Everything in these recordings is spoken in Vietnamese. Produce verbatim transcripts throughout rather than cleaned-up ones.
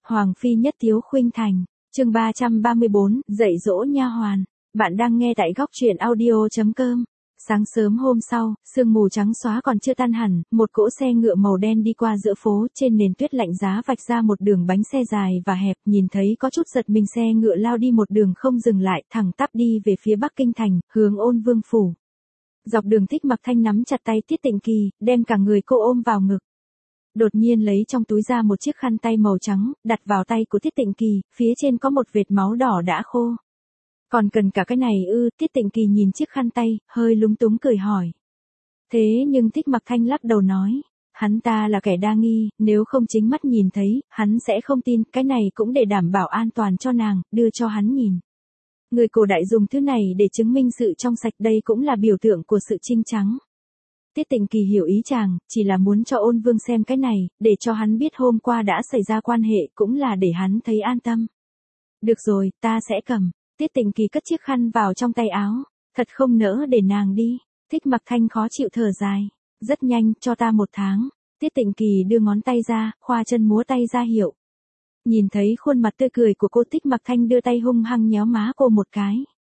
Hoàng phi nhất tiếu khuynh thành, chương ba trăm ba mươi bốn, dạy dỗ nha hoàn. Bạn đang nghe tại góc truyện audio chấm com. Sáng sớm hôm sau, sương mù trắng xóa còn chưa tan hẳn, một cỗ xe ngựa màu đen đi qua giữa phố, trên nền tuyết lạnh giá vạch ra một đường bánh xe dài và hẹp, nhìn thấy có chút giật mình, xe ngựa lao đi một đường không dừng lại, thẳng tắp đi về phía Bắc Kinh thành, hướng Ôn Vương phủ. Dọc đường Thích Mặc Thanh nắm chặt tay Tiết Tịnh Kỳ, đem cả người cô ôm vào ngực. Đột nhiên lấy trong túi ra một chiếc khăn tay màu trắng, đặt vào tay của Tiết Tịnh Kỳ, phía trên có một vệt máu đỏ đã khô. Còn cần cả cái này ư? Tiết Tịnh Kỳ nhìn chiếc khăn tay, hơi lúng túng cười hỏi. Thế nhưng Thích Mặc Thanh lắc đầu nói, hắn ta là kẻ đa nghi, nếu không chính mắt nhìn thấy, hắn sẽ không tin, cái này cũng để đảm bảo an toàn cho nàng, đưa cho hắn nhìn. Người cổ đại dùng thứ này để chứng minh sự trong sạch, đây cũng là biểu tượng của sự trinh trắng. Tiết Tịnh Kỳ hiểu ý chàng, chỉ là muốn cho Ôn Vương xem cái này, để cho hắn biết hôm qua đã xảy ra quan hệ, cũng là để hắn thấy an tâm. Được rồi, ta sẽ cầm. Tiết Tịnh Kỳ cất chiếc khăn vào trong tay áo, thật không nỡ để nàng đi. Thích Mặc Thanh khó chịu thở dài, rất nhanh, cho ta một tháng. Tiết Tịnh Kỳ đưa ngón tay ra, khoa chân múa tay ra hiệu. Nhìn thấy khuôn mặt tươi cười của cô, Thích Mặc Thanh đưa tay hung hăng nhéo má cô một cái.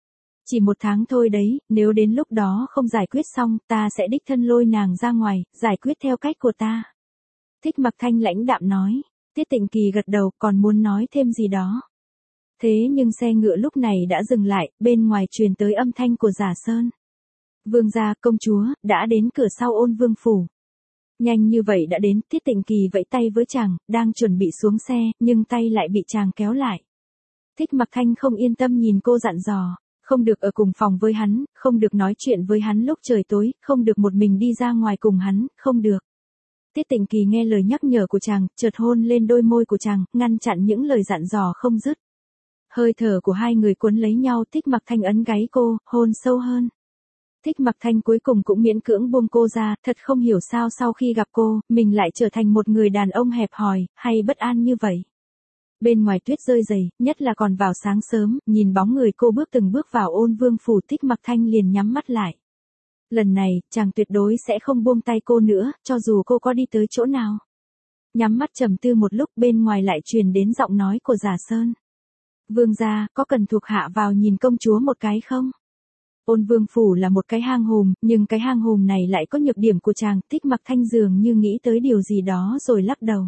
Chỉ một tháng thôi đấy, nếu đến lúc đó không giải quyết xong, ta sẽ đích thân lôi nàng ra ngoài, giải quyết theo cách của ta. Thích Mặc Thanh lãnh đạm nói. Tiết Tịnh Kỳ gật đầu, còn muốn nói thêm gì đó. Thế nhưng xe ngựa lúc này đã dừng lại, bên ngoài truyền tới âm thanh của Giả Sơn. Vương gia, công chúa, đã đến cửa sau Ôn Vương phủ. Nhanh như vậy đã đến, Tiết Tịnh Kỳ vẫy tay với chàng, đang chuẩn bị xuống xe, nhưng tay lại bị chàng kéo lại. Thích Mặc Thanh không yên tâm nhìn cô dặn dò, không được ở cùng phòng với hắn, không được nói chuyện với hắn lúc trời tối, không được một mình đi ra ngoài cùng hắn, không được. Tiết Tịnh Kỳ nghe lời nhắc nhở của chàng, chợt hôn lên đôi môi của chàng, ngăn chặn những lời dặn dò không dứt. Hơi thở của hai người cuốn lấy nhau, Thích Mặc Thanh ấn gáy cô, hôn sâu hơn. Thích Mặc Thanh cuối cùng cũng miễn cưỡng buông cô ra, thật không hiểu sao sau khi gặp cô, mình lại trở thành một người đàn ông hẹp hòi, hay bất an như vậy. Bên ngoài tuyết rơi dày, nhất là còn vào sáng sớm, nhìn bóng người cô bước từng bước vào Ôn Vương phủ, Thích Mặc Thanh liền nhắm mắt lại. Lần này, chàng tuyệt đối sẽ không buông tay cô nữa, cho dù cô có đi tới chỗ nào. Nhắm mắt trầm tư một lúc, bên ngoài lại truyền đến giọng nói của Giả Sơn. Vương gia, có cần thuộc hạ vào nhìn công chúa một cái không? Ôn Vương phủ là một cái hang hùm, nhưng cái hang hùm này lại có nhược điểm của chàng. Thích Mặc Thanh dường như nghĩ tới điều gì đó rồi lắc đầu.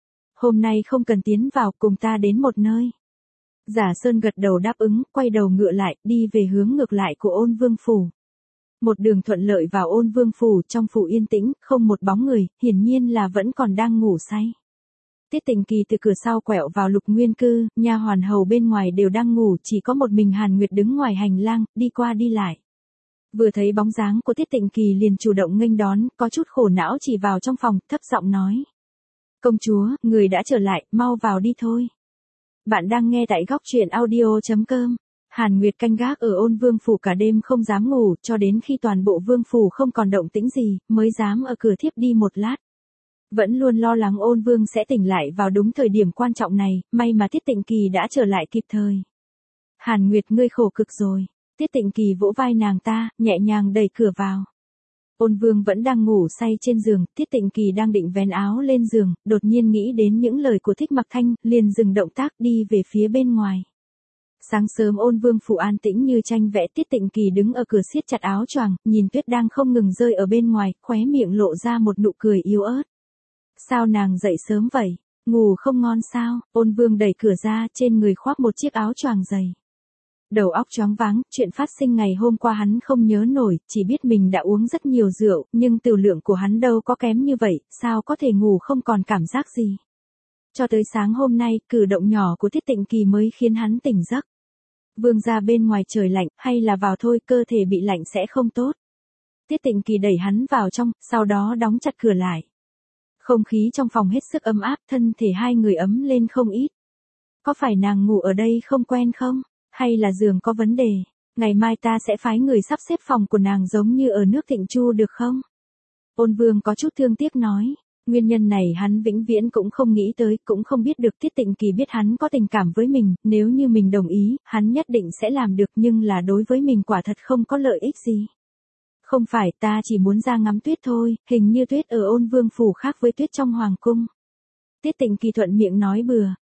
Hôm nay không cần tiến vào, cùng ta đến một nơi. Giả Sơn gật đầu đáp ứng, quay đầu ngựa lại, đi về hướng ngược lại của Ôn Vương phủ. Một đường thuận lợi vào Ôn Vương phủ, trong phủ yên tĩnh, không một bóng người, hiển nhiên là vẫn còn đang ngủ say. Tiết Tịnh Kỳ từ cửa sau quẹo vào Lục Nguyên cư, nha hoàn hầu bên ngoài đều đang ngủ, chỉ có một mình Hàn Nguyệt đứng ngoài hành lang, đi qua đi lại. Vừa thấy bóng dáng của Tiết Tịnh Kỳ liền chủ động nghênh đón, có chút khổ não chỉ vào trong phòng, thấp giọng nói. Công chúa, người đã trở lại, mau vào đi thôi. Bạn đang nghe tại góc truyện audio chấm com. Hàn Nguyệt canh gác ở Ôn Vương phủ cả đêm không dám ngủ, cho đến khi toàn bộ vương phủ không còn động tĩnh gì, mới dám ở cửa thiếp đi một lát. Vẫn luôn lo lắng Ôn Vương sẽ tỉnh lại vào đúng thời điểm quan trọng này, may mà Tiết Tịnh Kỳ đã trở lại kịp thời. Hàn Nguyệt, ngươi khổ cực rồi. Tiết Tịnh Kỳ vỗ vai nàng ta, nhẹ nhàng đẩy cửa vào. Ôn Vương vẫn đang ngủ say trên giường, Tiết Tịnh Kỳ đang định vén áo lên giường, đột nhiên nghĩ đến những lời của Thích Mặc Thanh, liền dừng động tác đi về phía bên ngoài. Sáng sớm Ôn Vương phủ an tĩnh như tranh vẽ, Tiết Tịnh Kỳ đứng ở cửa siết chặt áo choàng, nhìn tuyết đang không ngừng rơi ở bên ngoài, khóe miệng lộ ra một nụ cười yếu ớt. Sao nàng dậy sớm vậy? Ngủ không ngon sao? Ôn Vương đẩy cửa ra, trên người khoác một chiếc áo choàng dày. Đầu óc choáng váng, chuyện phát sinh ngày hôm qua hắn không nhớ nổi, chỉ biết mình đã uống rất nhiều rượu, nhưng tiểu lượng của hắn đâu có kém như vậy, sao có thể ngủ không còn cảm giác gì. Cho tới sáng hôm nay, cử động nhỏ của Tiết Tịnh Kỳ mới khiến hắn tỉnh giấc. Vương gia, bên ngoài trời lạnh, hay là vào thôi, cơ thể bị lạnh sẽ không tốt. Tiết Tịnh Kỳ đẩy hắn vào trong, sau đó đóng chặt cửa lại. Không khí trong phòng hết sức ấm áp, thân thể hai người ấm lên không ít. Có phải nàng ngủ ở đây không quen không? Hay là giường có vấn đề? Ngày mai ta sẽ phái người sắp xếp phòng của nàng giống như ở nước Thịnh Chu được không? Ôn Vương có chút thương tiếc nói. Nguyên nhân này hắn vĩnh viễn cũng không nghĩ tới, cũng không biết được. Tiết Tịnh Kỳ biết hắn có tình cảm với mình, nếu như mình đồng ý, hắn nhất định sẽ làm được, nhưng là đối với mình quả thật không có lợi ích gì. Không phải, ta chỉ muốn ra ngắm tuyết thôi, hình như tuyết ở Ôn Vương phủ khác với tuyết trong hoàng cung. Tiết Tịnh Kỳ thuận miệng nói bừa,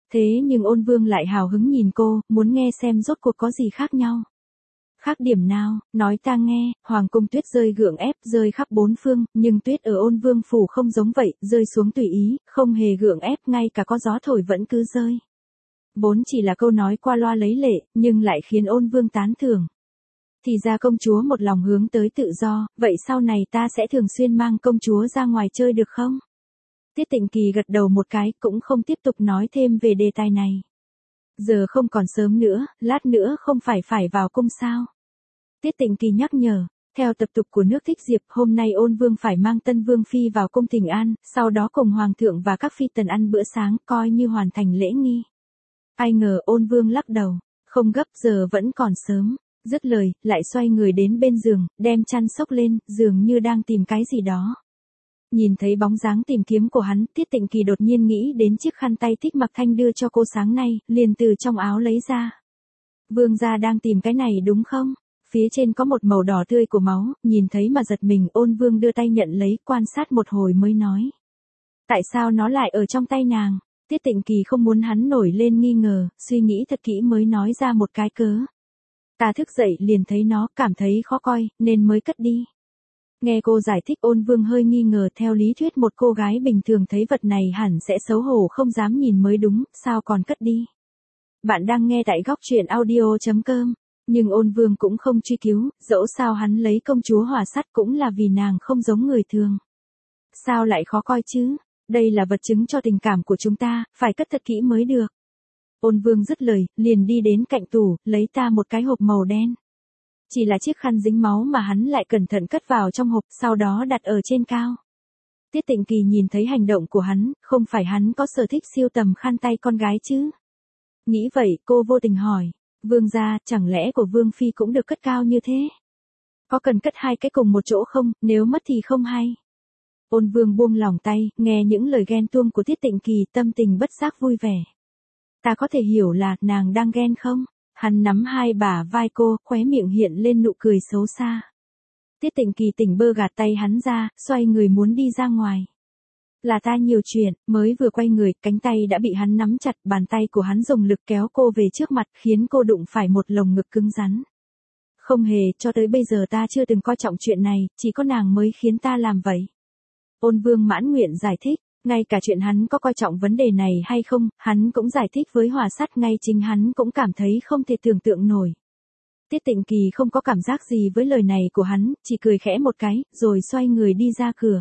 Thế nhưng Ôn Vương lại hào hứng nhìn cô, muốn nghe xem rốt cuộc có gì khác nhau. Khác điểm nào, nói ta nghe, hoàng cung tuyết rơi gượng ép, rơi khắp bốn phương, nhưng tuyết ở Ôn Vương phủ không giống vậy, rơi xuống tùy ý, không hề gượng ép, ngay cả có gió thổi vẫn cứ rơi. Vốn chỉ là câu nói qua loa lấy lệ, nhưng lại khiến Ôn Vương tán thưởng. Thì ra công chúa một lòng hướng tới tự do, vậy sau này ta sẽ thường xuyên mang công chúa ra ngoài chơi được không? Tiết Tịnh Kỳ gật đầu một cái, cũng không tiếp tục nói thêm về đề tài này. Giờ không còn sớm nữa, lát nữa không phải phải vào cung sao? Tiết Tịnh Kỳ nhắc nhở, theo tập tục của nước Thích Diệp, hôm nay Ôn Vương phải mang Tân Vương Phi vào cung thỉnh an, sau đó cùng Hoàng thượng và các phi tần ăn bữa sáng, coi như hoàn thành lễ nghi. Ai ngờ Ôn Vương lắc đầu, không gấp, giờ vẫn còn sớm. Dứt lời, lại xoay người đến bên giường, đem chăn xốc lên, dường như đang tìm cái gì đó. Nhìn thấy bóng dáng tìm kiếm của hắn, Tiết Tịnh Kỳ đột nhiên nghĩ đến chiếc khăn tay Thích Mặc Thanh đưa cho cô sáng nay, liền từ trong áo lấy ra. Vương gia đang tìm cái này đúng không? Phía trên có một màu đỏ tươi của máu, nhìn thấy mà giật mình. Ôn Vương đưa tay nhận lấy, quan sát một hồi mới nói. Tại sao nó lại ở trong tay nàng? Tiết Tịnh Kỳ không muốn hắn nổi lên nghi ngờ, suy nghĩ thật kỹ mới nói ra một cái cớ. Ta thức dậy liền thấy nó, cảm thấy khó coi, nên mới cất đi. Nghe cô giải thích, Ôn Vương hơi nghi ngờ, theo lý thuyết một cô gái bình thường thấy vật này hẳn sẽ xấu hổ không dám nhìn mới đúng, sao còn cất đi. Bạn đang nghe tại góc truyện audio chấm com, nhưng Ôn Vương cũng không truy cứu, dẫu sao hắn lấy công chúa Hỏa Sắt cũng là vì nàng không giống người thường. Sao lại khó coi chứ, đây là vật chứng cho tình cảm của chúng ta, phải cất thật kỹ mới được. Ôn Vương dứt lời, liền đi đến cạnh tủ, lấy ta một cái hộp màu đen. Chỉ là chiếc khăn dính máu mà hắn lại cẩn thận cất vào trong hộp, sau đó đặt ở trên cao. Tiết Tịnh Kỳ nhìn thấy hành động của hắn, không phải hắn có sở thích siêu tầm khăn tay con gái chứ? Nghĩ vậy, cô vô tình hỏi, Vương gia, chẳng lẽ của Vương Phi cũng được cất cao như thế? Có cần cất hai cái cùng một chỗ không, nếu mất thì không hay. Ôn Vương buông lỏng tay, nghe những lời ghen tuông của Tiết Tịnh Kỳ, tâm tình bất giác vui vẻ. Ta có thể hiểu là, nàng đang ghen không? Hắn nắm hai bả vai cô, khóe miệng hiện lên nụ cười xấu xa. Tiết Tịnh Kỳ tỉnh bơ gạt tay hắn ra, xoay người muốn đi ra ngoài. Là ta nhiều chuyện, mới vừa quay người, cánh tay đã bị hắn nắm chặt, bàn tay của hắn dùng lực kéo cô về trước mặt, khiến cô đụng phải một lồng ngực cứng rắn. Không hề, cho tới bây giờ ta chưa từng coi trọng chuyện này, chỉ có nàng mới khiến ta làm vậy. Ôn Vương mãn nguyện giải thích. Ngay cả chuyện hắn có coi trọng vấn đề này hay không, hắn cũng giải thích với Hỏa Sắt, ngay chính hắn cũng cảm thấy không thể tưởng tượng nổi. Tiết Tịnh Kỳ không có cảm giác gì với lời này của hắn, chỉ cười khẽ một cái, rồi xoay người đi ra cửa.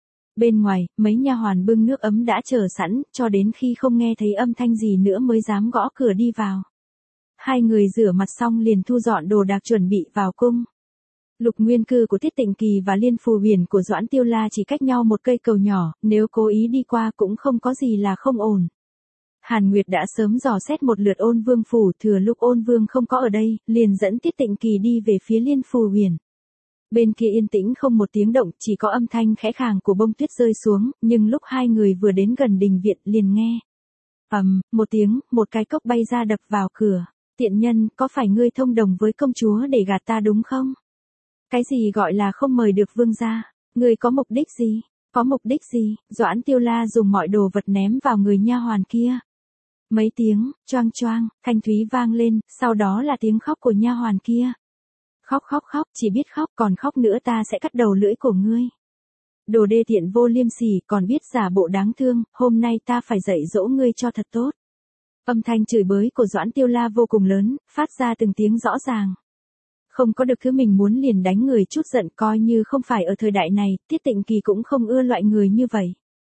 Bên ngoài, mấy nha hoàn bưng nước ấm đã chờ sẵn, cho đến khi không nghe thấy âm thanh gì nữa mới dám gõ cửa đi vào. Hai người rửa mặt xong liền thu dọn đồ đạc chuẩn bị vào cung. Lục nguyên cư của Tiết Tịnh Kỳ và Liên Phù Huyền của Doãn Tiêu La chỉ cách nhau một cây cầu nhỏ, nếu cố ý đi qua cũng không có gì là không ổn. Hàn Nguyệt đã sớm dò xét một lượt Ôn Vương phủ, thừa lúc Ôn Vương không có ở đây, liền dẫn Tiết Tịnh Kỳ đi về phía Liên Phù Huyền. Bên kia yên tĩnh không một tiếng động, chỉ có âm thanh khẽ khàng của bông tuyết rơi xuống, nhưng lúc hai người vừa đến gần đình viện liền nghe. Ầm, um, một tiếng, một cái cốc bay ra đập vào cửa. Tiện nhân, có phải ngươi thông đồng với công chúa để gạt ta đúng không? Cái gì gọi là không mời được vương gia? Ngươi có mục đích gì? Có mục đích gì? Doãn Tiêu La dùng mọi đồ vật ném vào người nha hoàn kia. Mấy tiếng, choang choang, thanh thúy vang lên, sau đó là tiếng khóc của nha hoàn kia. Khóc khóc khóc, chỉ biết khóc, còn khóc nữa ta sẽ cắt đầu lưỡi của ngươi. Đồ đê tiện vô liêm sỉ, còn biết giả bộ đáng thương, hôm nay ta phải dạy dỗ ngươi cho thật tốt. Âm thanh chửi bới của Doãn Tiêu La vô cùng lớn, phát ra từng tiếng rõ ràng. Không có được thứ mình muốn liền đánh người chút giận, coi như không phải ở thời đại này, Tiết Tịnh Kỳ cũng không ưa loại người như vậy.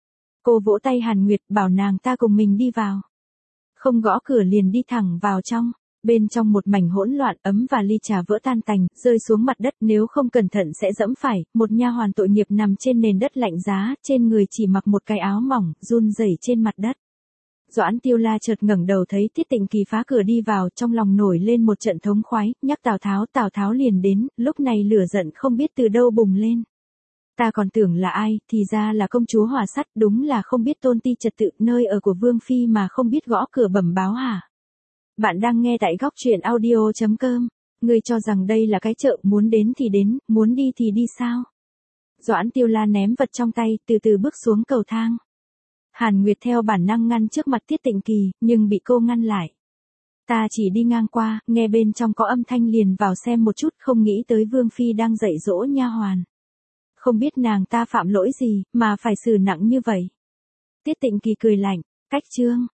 Cô vỗ tay Hàn Nguyệt, bảo nàng ta cùng mình đi vào. Không gõ cửa liền đi thẳng vào trong. Bên trong một mảnh hỗn loạn, ấm và ly trà vỡ tan tành, rơi xuống mặt đất, nếu không cẩn thận sẽ dẫm phải. Một nha hoàn tội nghiệp nằm trên nền đất lạnh giá, trên người chỉ mặc một cái áo mỏng, run rẩy trên mặt đất. Doãn Tiêu La chợt ngẩng đầu thấy Tiết Tịnh Kỳ phá cửa đi vào, trong lòng nổi lên một trận thống khoái, nhắc Tào Tháo, Tào Tháo liền đến, lúc này lửa giận không biết từ đâu bùng lên. Ta còn tưởng là ai, thì ra là công chúa Hỏa Sắt, đúng là không biết tôn ti trật tự, nơi ở của Vương Phi mà không biết gõ cửa bẩm báo hả? Bạn đang nghe tại góc truyện audio chấm com, ngươi cho rằng đây là cái chợ, muốn đến thì đến, muốn đi thì đi sao? Doãn Tiêu La ném vật trong tay, từ từ bước xuống cầu thang. Hàn Nguyệt theo bản năng ngăn trước mặt Tiết Tịnh Kỳ, nhưng bị cô ngăn lại. Ta chỉ đi ngang qua, nghe bên trong có âm thanh liền vào xem một chút, không nghĩ tới Vương Phi đang dạy dỗ nha hoàn. Không biết nàng ta phạm lỗi gì, mà phải xử nặng như vậy. Tiết Tịnh Kỳ cười lạnh, cách trương,